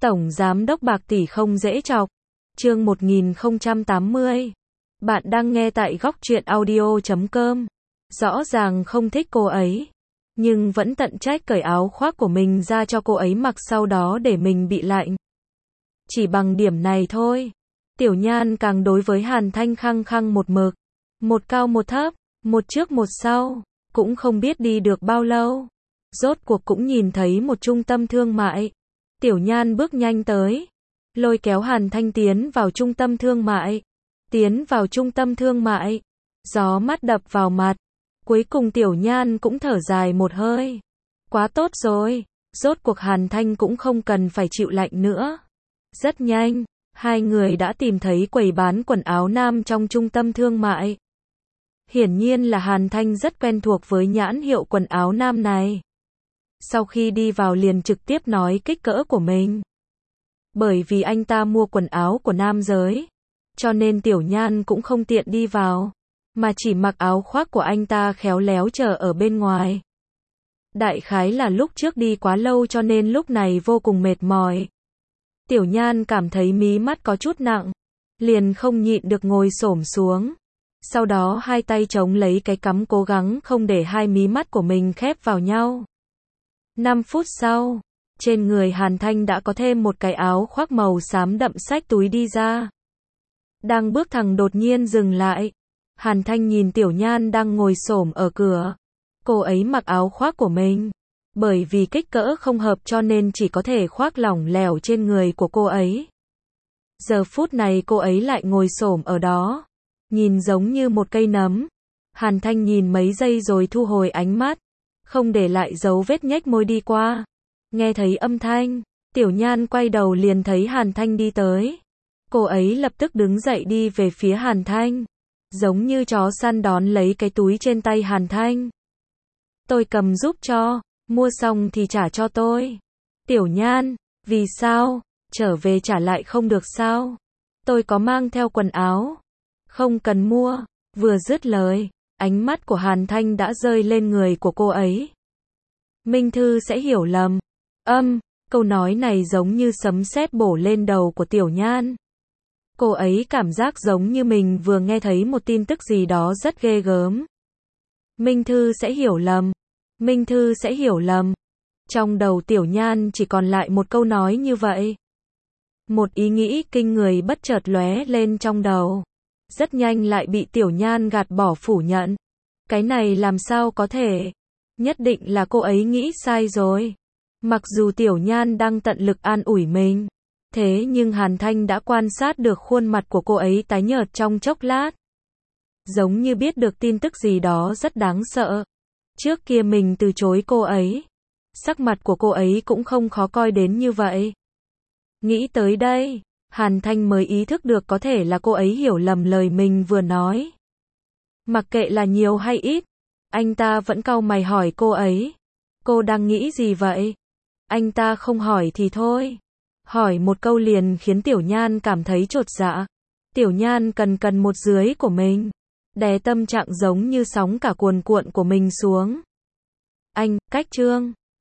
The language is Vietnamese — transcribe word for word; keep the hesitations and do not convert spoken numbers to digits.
Tổng giám đốc bạc tỷ không dễ chọc. Chương một nghìn không trăm tám mươi. Bạn đang nghe tại góc truyện audio chấm com. Rõ ràng không thích cô ấy, nhưng vẫn tận trách cởi áo khoác của mình ra cho cô ấy mặc, sau đó để mình bị lạnh. Chỉ bằng điểm này thôi, Tiểu Nhan càng đối với Hàn Thanh khăng khăng một mực. Một cao một thấp, một trước một sau, cũng không biết đi được bao lâu. Rốt cuộc cũng nhìn thấy một trung tâm thương mại. Tiểu Nhan bước nhanh tới, lôi kéo Hàn Thanh tiến vào trung tâm thương mại. Tiến vào trung tâm thương mại, gió mát đập vào mặt. Cuối cùng Tiểu Nhan cũng thở dài một hơi. Quá tốt rồi, rốt cuộc Hàn Thanh cũng không cần phải chịu lạnh nữa. Rất nhanh, hai người đã tìm thấy quầy bán quần áo nam trong trung tâm thương mại. Hiển nhiên là Hàn Thanh rất quen thuộc với nhãn hiệu quần áo nam này. Sau khi đi vào liền trực tiếp nói kích cỡ của mình. Bởi vì anh ta mua quần áo của nam giới, cho nên Tiểu Nhan cũng không tiện đi vào, mà chỉ mặc áo khoác của anh ta khéo léo chờ ở bên ngoài. Đại khái là lúc trước đi quá lâu cho nên lúc này vô cùng mệt mỏi. Tiểu Nhan cảm thấy mí mắt có chút nặng, liền không nhịn được ngồi xổm xuống. Sau đó hai tay chống lấy cái cằm, cố gắng không để hai mí mắt của mình khép vào nhau. năm phút sau, trên người Hàn Thanh đã có thêm một cái áo khoác màu xám đậm, xách túi đi ra. Đang bước thẳng đột nhiên dừng lại. Hàn Thanh nhìn Tiểu Nhan đang ngồi xổm ở cửa. Cô ấy mặc áo khoác của mình. Bởi vì kích cỡ không hợp cho nên chỉ có thể khoác lỏng lẻo trên người của cô ấy. Giờ phút này cô ấy lại ngồi xổm ở đó, nhìn giống như một cây nấm. Hàn Thanh nhìn mấy giây rồi thu hồi ánh mắt, không để lại dấu vết, nhếch môi đi qua. Nghe thấy âm thanh, Tiểu Nhan quay đầu liền thấy Hàn Thanh đi tới. Cô ấy lập tức đứng dậy đi về phía Hàn Thanh, giống như chó săn đón lấy cái túi trên tay Hàn Thanh. Tôi cầm giúp cho, mua xong thì trả cho tôi. Tiểu Nhan, vì sao, trở về trả lại không được sao? Tôi có mang theo quần áo, không cần mua. Vừa dứt lời, ánh mắt của Hàn Thanh đã rơi lên người của cô ấy. Minh Thư sẽ hiểu lầm. Âm, câu nói này giống như sấm sét bổ lên đầu của Tiểu Nhan. Cô ấy cảm giác giống như mình vừa nghe thấy một tin tức gì đó rất ghê gớm. Minh Thư sẽ hiểu lầm. Minh Thư sẽ hiểu lầm. Trong đầu Tiểu Nhan chỉ còn lại một câu nói như vậy. Một ý nghĩ kinh người bất chợt lóe lên trong đầu. Rất nhanh lại bị Tiểu Nhan gạt bỏ, phủ nhận. Cái này làm sao có thể? Nhất định là cô ấy nghĩ sai rồi. Mặc dù Tiểu Nhan đang tận lực an ủi mình, thế nhưng Hàn Thanh đã quan sát được khuôn mặt của cô ấy tái nhợt trong chốc lát. Giống như biết được tin tức gì đó rất đáng sợ. Trước kia mình từ chối cô ấy, sắc mặt của cô ấy cũng không khó coi đến như vậy. Nghĩ tới đây, Hàn Thanh mới ý thức được có thể là cô ấy hiểu lầm lời mình vừa nói. Mặc kệ là nhiều hay ít, anh ta vẫn cau mày hỏi cô ấy. Cô đang nghĩ gì vậy? Anh ta không hỏi thì thôi. Hỏi một câu liền khiến Tiểu Nhan cảm thấy chột dạ. Tiểu Nhan cần cần một dưới của mình, đè tâm trạng giống như sóng cả cuồn cuộn của mình xuống. Anh, cách Trương.